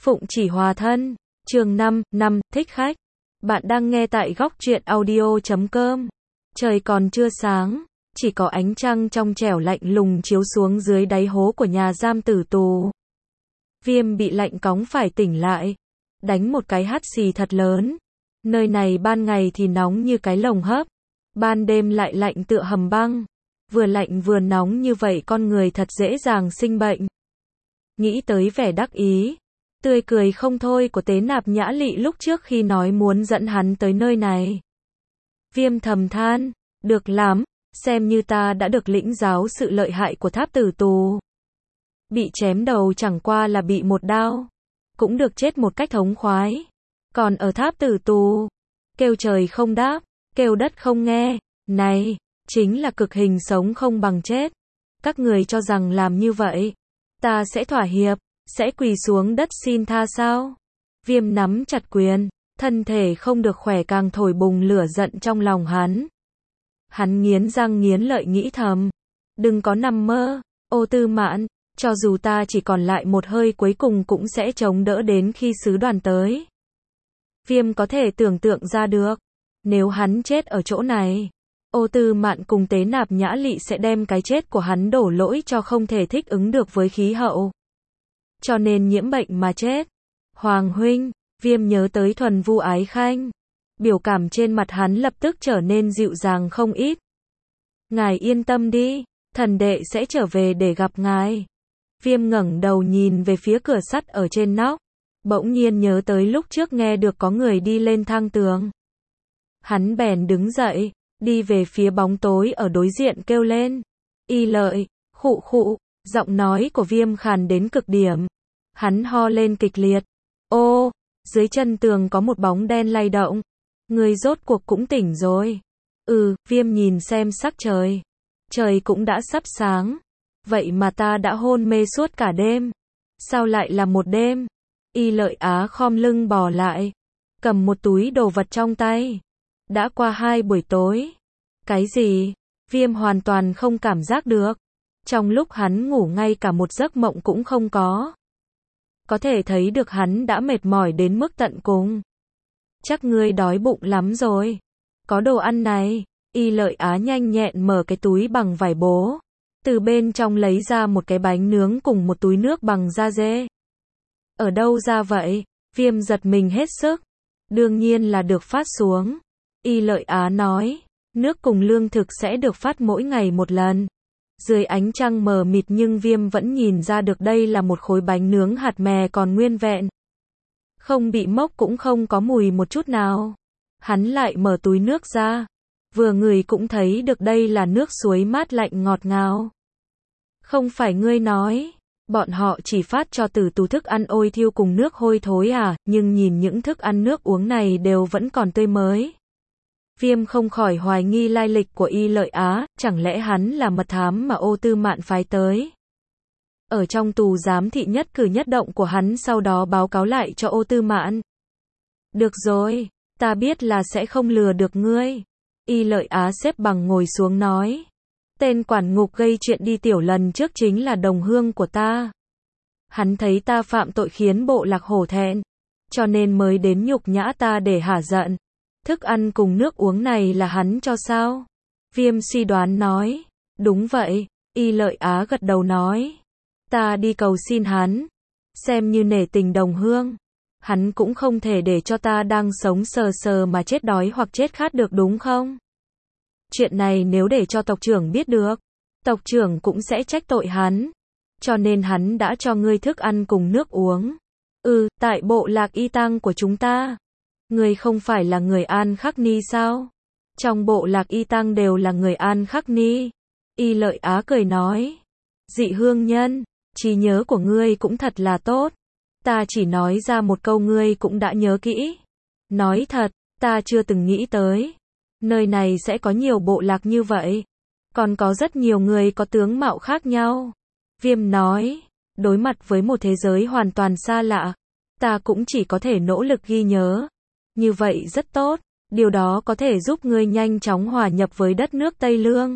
Phụng Chỉ Hòa Thân, chương 5, thích khách. Bạn đang nghe tại góc truyện audio.com. Trời còn chưa sáng, chỉ có ánh trăng trong trẻo lạnh lùng chiếu xuống dưới đáy hố của nhà giam tử tù. Viêm bị lạnh cóng phải tỉnh lại, đánh một cái hắt xì thật lớn. Nơi này ban ngày thì nóng như cái lồng hấp, ban đêm lại lạnh tựa hầm băng. Vừa lạnh vừa nóng như vậy con người thật dễ dàng sinh bệnh. Nghĩ tới vẻ đắc ý, tươi cười không thôi của Tế Nạp Nhã Lị lúc trước khi nói muốn dẫn hắn tới nơi này. Viêm thầm than, được lắm, xem như ta đã được lĩnh giáo sự lợi hại của tháp tử tù. Bị chém đầu chẳng qua là bị một đao, cũng được chết một cách thống khoái. Còn ở tháp tử tù, kêu trời không đáp, kêu đất không nghe, này, chính là cực hình sống không bằng chết. Các người cho rằng làm như vậy, ta sẽ thỏa hiệp, sẽ quỳ xuống đất xin tha sao? Viêm nắm chặt quyền, thân thể không được khỏe càng thổi bùng lửa giận trong lòng hắn. Hắn nghiến răng nghiến lợi nghĩ thầm, đừng có nằm mơ, Ô Tư Mạn, cho dù ta chỉ còn lại một hơi cuối cùng cũng sẽ chống đỡ đến khi sứ đoàn tới. Viêm có thể tưởng tượng ra được, nếu hắn chết ở chỗ này, Ô Tư Mạn cùng Tế Nạp Nhã Lị sẽ đem cái chết của hắn đổ lỗi cho không thể thích ứng được với khí hậu, cho nên nhiễm bệnh mà chết. Hoàng huynh, Viêm nhớ tới Thuần Vu Ái Khanh, biểu cảm trên mặt hắn lập tức trở nên dịu dàng không ít. Ngài yên tâm đi, thần đệ sẽ trở về để gặp ngài. Viêm ngẩng đầu nhìn về phía cửa sắt ở trên nóc, bỗng nhiên nhớ tới lúc trước nghe được có người đi lên thang tường. Hắn bèn đứng dậy, đi về phía bóng tối ở đối diện kêu lên. Y Lợi, khụ khụ, giọng nói của Viêm khàn đến cực điểm. Hắn ho lên kịch liệt. Ô, dưới chân tường có một bóng đen lay động. Người rốt cuộc cũng tỉnh rồi. Viêm nhìn xem sắc trời. Trời cũng đã sắp sáng. Vậy mà ta đã hôn mê suốt cả đêm. Sao lại là một đêm? Y Lợi Á khom lưng bò lại, cầm một túi đồ vật trong tay. Đã qua 2 buổi tối. Cái gì? Viêm hoàn toàn không cảm giác được. Trong lúc hắn ngủ ngay cả một giấc mộng cũng không có. Có thể thấy được hắn đã mệt mỏi đến mức tận cùng. Chắc ngươi đói bụng lắm rồi. Có đồ ăn này. Y Lợi Á nhanh nhẹn mở cái túi bằng vải bố. Từ bên trong lấy ra một cái bánh nướng cùng một túi nước bằng da dê. Ở đâu ra vậy? Viêm giật mình hết sức. Đương nhiên là được phát xuống. Y Lợi Á nói, nước cùng lương thực sẽ được phát mỗi ngày một lần. Dưới ánh trăng mờ mịt nhưng Viêm vẫn nhìn ra được đây là một khối bánh nướng hạt mè còn nguyên vẹn. Không bị mốc cũng không có mùi một chút nào. Hắn lại mở túi nước ra. Vừa ngửi cũng thấy được đây là nước suối mát lạnh ngọt ngào. Không phải ngươi nói, bọn họ chỉ phát cho tử tù thức ăn ôi thiêu cùng nước hôi thối à, nhưng nhìn những thức ăn nước uống này đều vẫn còn tươi mới. Viêm không khỏi hoài nghi lai lịch của Y Lợi Á, chẳng lẽ hắn là mật thám mà Ô Tư Mạn phái tới. Ở trong tù giám thị nhất cử nhất động của hắn sau đó báo cáo lại cho Ô Tư Mạn. Được rồi, ta biết là sẽ không lừa được ngươi. Y Lợi Á xếp bằng ngồi xuống nói. Tên quản ngục gây chuyện đi tiểu lần trước chính là đồng hương của ta. Hắn thấy ta phạm tội khiến bộ lạc hổ thẹn, cho nên mới đến nhục nhã ta để hả giận. Thức ăn cùng nước uống này là hắn cho sao? Viêm suy đoán nói. Đúng vậy, Y Lợi Á gật đầu nói. Ta đi cầu xin hắn, xem như nể tình đồng hương. Hắn cũng không thể để cho ta đang sống sờ sờ mà chết đói hoặc chết khát được đúng không? Chuyện này nếu để cho tộc trưởng biết được, tộc trưởng cũng sẽ trách tội hắn. Cho nên hắn đã cho ngươi thức ăn cùng nước uống. Tại bộ lạc Y Tăng của chúng ta. Ngươi không phải là người An Khắc Ni sao? Trong bộ lạc Y Tăng đều là người An Khắc Ni. Y Lợi Á cười nói. Dị hương nhân, trí nhớ của ngươi cũng thật là tốt. Ta chỉ nói ra một câu ngươi cũng đã nhớ kỹ. Nói thật, ta chưa từng nghĩ tới. Nơi này sẽ có nhiều bộ lạc như vậy. Còn có rất nhiều người có tướng mạo khác nhau. Viêm nói, đối mặt với một thế giới hoàn toàn xa lạ, ta cũng chỉ có thể nỗ lực ghi nhớ. Như vậy rất tốt, điều đó có thể giúp ngươi nhanh chóng hòa nhập với đất nước Tây Lương.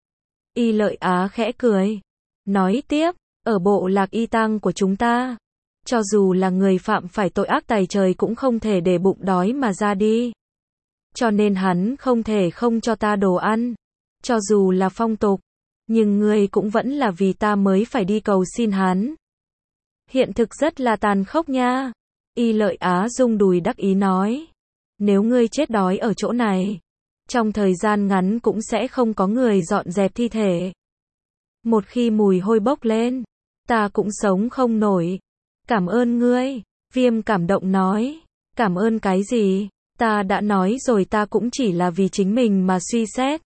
Y Lợi Á khẽ cười, nói tiếp, ở bộ lạc Y Tăng của chúng ta, Cho dù là người phạm phải tội ác tày trời cũng không thể để bụng đói mà ra đi. Cho nên hắn không thể không cho ta đồ ăn. Cho dù là phong tục, nhưng ngươi cũng vẫn là vì ta mới phải đi cầu xin hắn. Hiện thực rất là tàn khốc nha. Y Lợi Á rung đùi đắc ý nói. Nếu ngươi chết đói ở chỗ này, trong thời gian ngắn cũng sẽ không có người dọn dẹp thi thể. Một khi mùi hôi bốc lên, ta cũng sống không nổi. Cảm ơn ngươi, Viêm cảm động nói. Cảm ơn cái gì? Ta đã nói rồi, ta cũng chỉ là vì chính mình mà suy xét.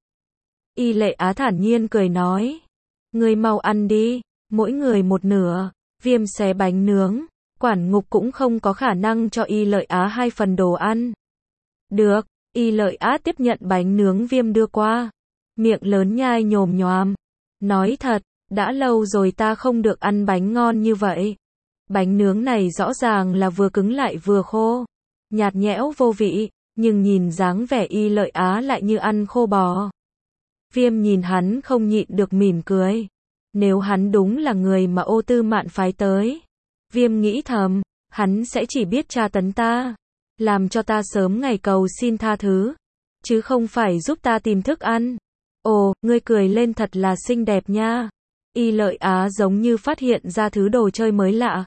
Y Lệ Á thản nhiên cười nói. Ngươi mau ăn đi, mỗi người một nửa. Viêm xé bánh nướng. Quản ngục cũng không có khả năng cho Y Lợi Á 2 phần đồ ăn. Được, Y Lợi Á tiếp nhận bánh nướng Viêm đưa qua. Miệng lớn nhai nhồm nhoàm. Nói thật, đã lâu rồi ta không được ăn bánh ngon như vậy. Bánh nướng này rõ ràng là vừa cứng lại vừa khô. Nhạt nhẽo vô vị, nhưng nhìn dáng vẻ Y Lợi Á lại như ăn khô bò. Viêm nhìn hắn không nhịn được mỉm cười. Nếu hắn đúng là người mà Ô Tư Mạn phái tới, Viêm nghĩ thầm, hắn sẽ chỉ biết tra tấn ta, làm cho ta sớm ngày cầu xin tha thứ, chứ không phải giúp ta tìm thức ăn. Ồ, ngươi cười lên thật là xinh đẹp nha. Y Lợi Á giống như phát hiện ra thứ đồ chơi mới lạ.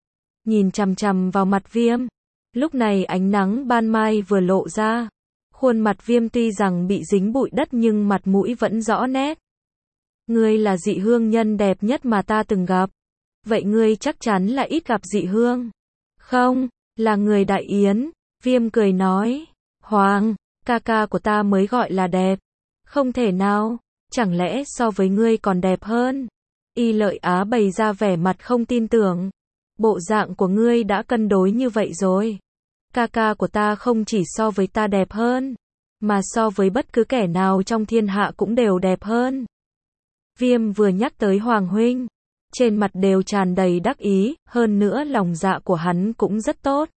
Nhìn chằm chằm vào mặt Viêm. Lúc này ánh nắng ban mai vừa lộ ra. Khuôn mặt Viêm tuy rằng bị dính bụi đất nhưng mặt mũi vẫn rõ nét. Ngươi là dị hương nhân đẹp nhất mà ta từng gặp. Vậy ngươi chắc chắn là ít gặp dị hương. Không, là người Đại Yến. Viêm cười nói. Hoàng, ca ca của ta mới gọi là đẹp. Không thể nào, chẳng lẽ so với ngươi còn đẹp hơn? Y Lợi Á bày ra vẻ mặt không tin tưởng. Bộ dạng của ngươi đã cân đối như vậy rồi. Ca ca của ta không chỉ so với ta đẹp hơn, mà so với bất cứ kẻ nào trong thiên hạ cũng đều đẹp hơn. Viêm vừa nhắc tới Hoàng huynh, trên mặt đều tràn đầy đắc ý, hơn nữa lòng dạ của hắn cũng rất tốt.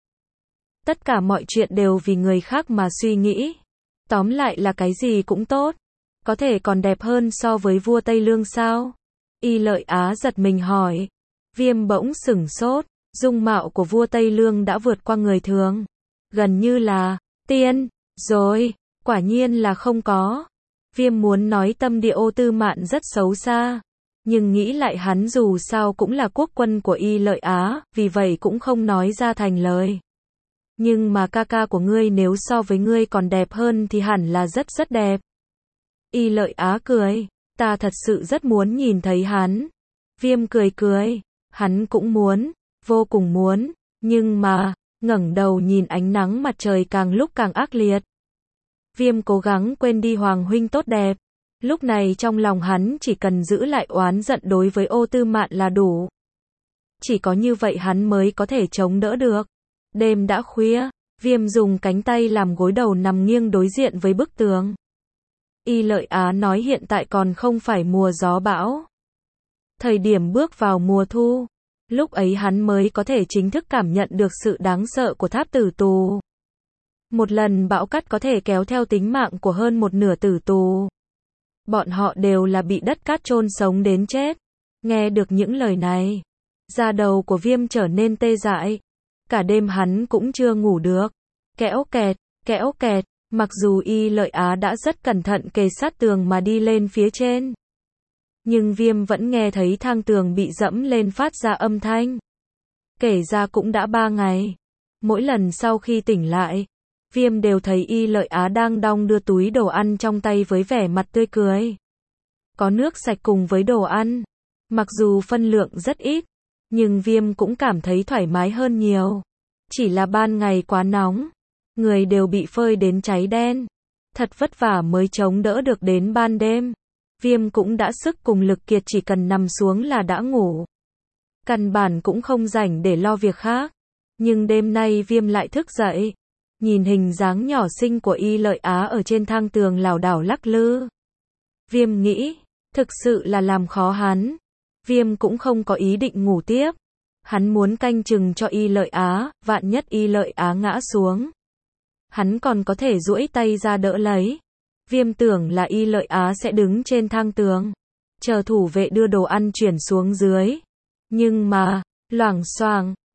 Tất cả mọi chuyện đều vì người khác mà suy nghĩ. Tóm lại là cái gì cũng tốt. Có thể còn đẹp hơn so với vua Tây Lương sao? Y Lợi Á giật mình hỏi. Viêm bỗng sửng sốt, dung mạo của vua Tây Lương đã vượt qua người thường. Gần như là tiên, rồi, quả nhiên là không có. Viêm muốn nói tâm địa Ô Tư Mạn rất xấu xa, nhưng nghĩ lại hắn dù sao cũng là quốc quân của Y Lợi Á, vì vậy cũng không nói ra thành lời. Nhưng mà ca ca của ngươi nếu so với ngươi còn đẹp hơn thì hẳn là rất rất đẹp. Y Lợi Á cười, ta thật sự rất muốn nhìn thấy hắn. Viêm cười cười, hắn cũng muốn, vô cùng muốn, nhưng mà, ngẩng đầu nhìn ánh nắng mặt trời càng lúc càng ác liệt. Viêm cố gắng quên đi Hoàng huynh tốt đẹp. Lúc này trong lòng hắn chỉ cần giữ lại oán giận đối với Ô Tư Mạn là đủ. Chỉ có như vậy hắn mới có thể chống đỡ được. Đêm đã khuya, Viêm dùng cánh tay làm gối đầu nằm nghiêng đối diện với bức tường. Y Lợi Á nói hiện tại còn không phải mùa gió bão. Thời điểm bước vào mùa thu, lúc ấy hắn mới có thể chính thức cảm nhận được sự đáng sợ của tháp tử tù. Một lần bão cát có thể kéo theo tính mạng của hơn một nửa tử tù. Bọn họ đều là bị đất cát chôn sống đến chết. Nghe được những lời này, da đầu của Viêm trở nên tê dại. Cả đêm hắn cũng chưa ngủ được. Kẽo kẹt, mặc dù Y Lợi Á đã rất cẩn thận kề sát tường mà đi lên phía trên. Nhưng Viêm vẫn nghe thấy thang tường bị dẫm lên phát ra âm thanh. Kể ra cũng đã 3 ngày. Mỗi lần sau khi tỉnh lại, Viêm đều thấy Y Lợi Á đang đong đưa túi đồ ăn trong tay với vẻ mặt tươi cười. Có nước sạch cùng với đồ ăn. Mặc dù phân lượng rất ít, nhưng Viêm cũng cảm thấy thoải mái hơn nhiều. Chỉ là ban ngày quá nóng, người đều bị phơi đến cháy đen. Thật vất vả mới chống đỡ được đến ban đêm. Viêm cũng đã sức cùng lực kiệt, chỉ cần nằm xuống là đã ngủ. Căn bản cũng không rảnh để lo việc khác. Nhưng đêm nay Viêm lại thức dậy. Nhìn hình dáng nhỏ xinh của Y Lợi Á ở trên thang tường lảo đảo lắc lư. Viêm nghĩ, thực sự là làm khó hắn. Viêm cũng không có ý định ngủ tiếp. Hắn muốn canh chừng cho Y Lợi Á, vạn nhất Y Lợi Á ngã xuống. Hắn còn có thể duỗi tay ra đỡ lấy. Viêm tưởng là Y Lợi Á sẽ đứng trên thang tường, chờ thủ vệ đưa đồ ăn chuyển xuống dưới. Nhưng mà, loảng xoảng,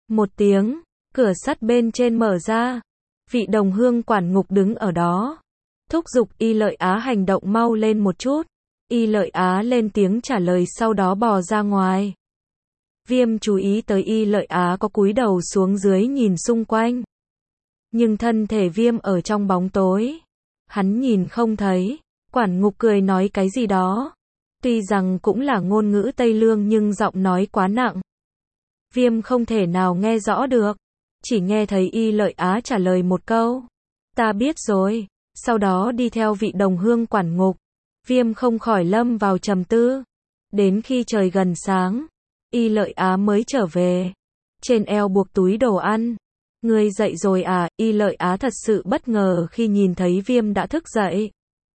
Một tiếng, cửa sắt bên trên mở ra. Vị đồng hương quản ngục đứng ở đó. Thúc giục Y Lợi Á hành động mau lên một chút. Y Lợi Á lên tiếng trả lời sau đó bò ra ngoài. Viêm chú ý tới Y Lợi Á có cúi đầu xuống dưới nhìn xung quanh. Nhưng thân thể Viêm ở trong bóng tối. Hắn nhìn không thấy. Quản ngục cười nói cái gì đó. Tuy rằng cũng là ngôn ngữ Tây Lương nhưng giọng nói quá nặng. Viêm không thể nào nghe rõ được. Chỉ nghe thấy Y Lợi Á trả lời một câu. Ta biết rồi. Sau đó đi theo vị đồng hương quản ngục. Viêm không khỏi lâm vào trầm tư. Đến khi trời gần sáng, Y Lợi Á mới trở về. Trên eo buộc túi đồ ăn. Ngươi dậy rồi à? Y Lợi Á thật sự bất ngờ khi nhìn thấy Viêm đã thức dậy.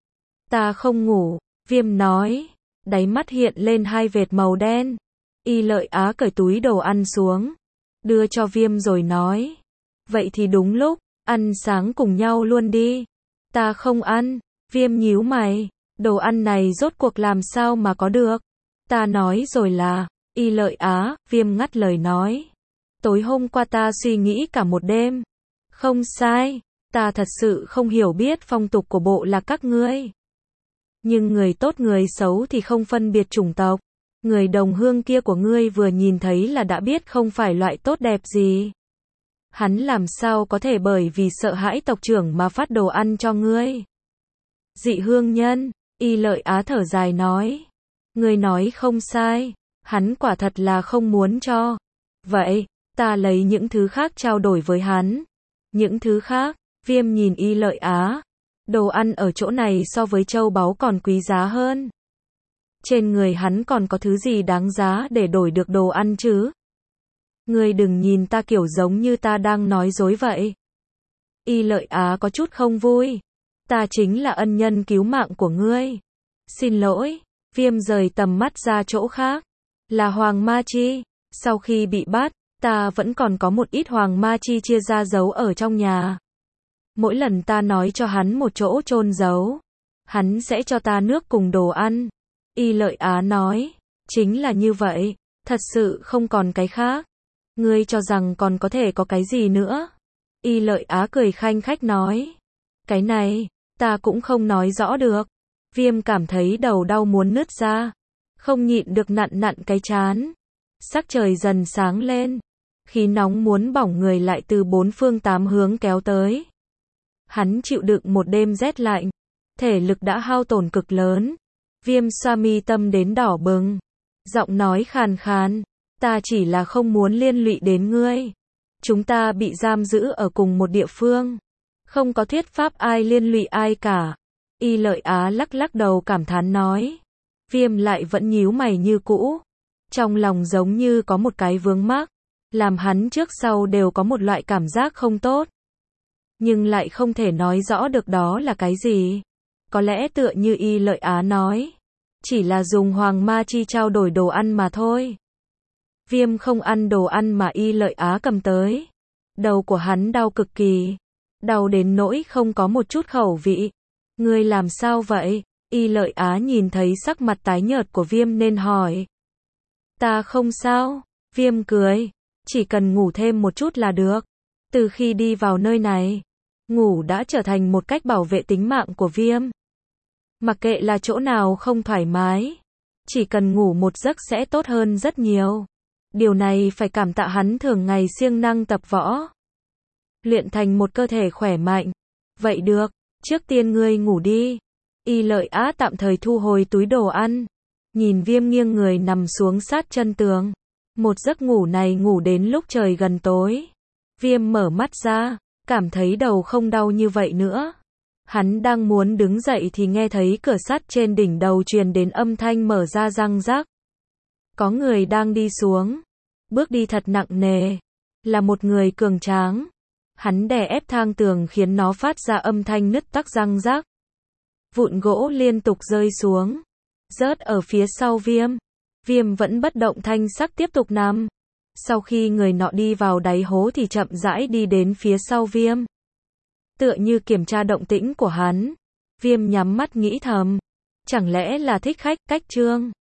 Ta không ngủ, Viêm nói. Đáy mắt hiện lên hai vệt màu đen. Y Lợi Á cởi túi đồ ăn xuống. Đưa cho Viêm rồi nói. Vậy thì đúng lúc, ăn sáng cùng nhau luôn đi. Ta không ăn. Viêm nhíu mày. Đồ ăn này rốt cuộc làm sao mà có được. Ta nói rồi là. Y Lợi Á, Viêm ngắt lời nói. Tối hôm qua ta suy nghĩ cả một đêm. Không sai. Ta thật sự không hiểu biết phong tục của bộ lạc các ngươi. Nhưng người tốt người xấu thì không phân biệt chủng tộc. Người đồng hương kia của ngươi vừa nhìn thấy là đã biết không phải loại tốt đẹp gì. Hắn làm sao có thể bởi vì sợ hãi tộc trưởng mà phát đồ ăn cho ngươi. Dị hương nhân, Y Lợi Á thở dài nói. Ngươi nói không sai, hắn quả thật là không muốn cho. Vậy, ta lấy những thứ khác trao đổi với hắn. Những thứ khác, Viêm nhìn Y Lợi Á. Đồ ăn ở chỗ này so với châu báu còn quý giá hơn. Trên người hắn còn có thứ gì đáng giá để đổi được đồ ăn chứ? Ngươi đừng nhìn ta kiểu giống như ta đang nói dối vậy. Y Lợi Á có chút không vui. Ta chính là ân nhân cứu mạng của ngươi. Xin lỗi. Viêm rời tầm mắt ra chỗ khác. Là Hoàng Ma Chi. Sau khi bị bắt, ta vẫn còn có một ít Hoàng Ma Chi chia ra giấu ở trong nhà. Mỗi lần ta nói cho hắn một chỗ chôn giấu, hắn sẽ cho ta nước cùng đồ ăn. Y Lợi Á nói. Chính là như vậy. Thật sự không còn cái khác. Ngươi cho rằng còn có thể có cái gì nữa? Y Lợi Á cười khanh khách nói. Cái này, ta cũng không nói rõ được. Viêm cảm thấy đầu đau muốn nứt ra. Không nhịn được nặn nặn cái trán. Sắc trời dần sáng lên. Khí nóng muốn bỏng người lại từ bốn phương tám hướng kéo tới. Hắn chịu đựng một đêm rét lạnh. Thể lực đã hao tổn cực lớn. Viêm xoa mi tâm đến đỏ bừng. Giọng nói khàn khàn. Ta chỉ là không muốn liên lụy đến ngươi. Chúng ta bị giam giữ ở cùng một địa phương. Không có thuyết pháp ai liên lụy ai cả. Y Lợi Á lắc lắc đầu cảm thán nói. Viêm lại vẫn nhíu mày như cũ. Trong lòng giống như có một cái vướng mắc. Làm hắn trước sau đều có một loại cảm giác không tốt. Nhưng lại không thể nói rõ được đó là cái gì. Có lẽ tựa như Y Lợi Á nói. Chỉ là dùng Hoàng Ma Chi trao đổi đồ ăn mà thôi. Viêm không ăn đồ ăn mà Y Lợi Á cầm tới. Đầu của hắn đau cực kỳ. Đau đến nỗi không có một chút khẩu vị. Ngươi làm sao vậy? Y Lợi Á nhìn thấy sắc mặt tái nhợt của Viêm nên hỏi. Ta không sao. Viêm cười. Chỉ cần ngủ thêm một chút là được. Từ khi đi vào nơi này, ngủ đã trở thành một cách bảo vệ tính mạng của Viêm. Mặc kệ là chỗ nào không thoải mái, chỉ cần ngủ một giấc sẽ tốt hơn rất nhiều. Điều này phải cảm tạ hắn thường ngày siêng năng tập võ. Luyện thành một cơ thể khỏe mạnh. Vậy được, trước tiên ngươi ngủ đi. Y Lợi Á tạm thời thu hồi túi đồ ăn. Nhìn Viêm nghiêng người nằm xuống sát chân tường. Một giấc ngủ này ngủ đến lúc trời gần tối. Viêm mở mắt ra, cảm thấy đầu không đau như vậy nữa. Hắn đang muốn đứng dậy thì nghe thấy cửa sắt trên đỉnh đầu truyền đến âm thanh mở ra răng rắc. Có người đang đi xuống. Bước đi thật nặng nề. Là một người cường tráng. Hắn đè ép thang tường khiến nó phát ra âm thanh nứt toác răng rắc. Vụn gỗ liên tục rơi xuống. Rớt ở phía sau Viêm. Viêm vẫn bất động thanh sắc tiếp tục nằm. Sau khi người nọ đi vào đáy hố thì chậm rãi đi đến phía sau Viêm. Tựa như kiểm tra động tĩnh của hắn. Viêm nhắm mắt nghĩ thầm. Chẳng lẽ là thích khách, cách trương.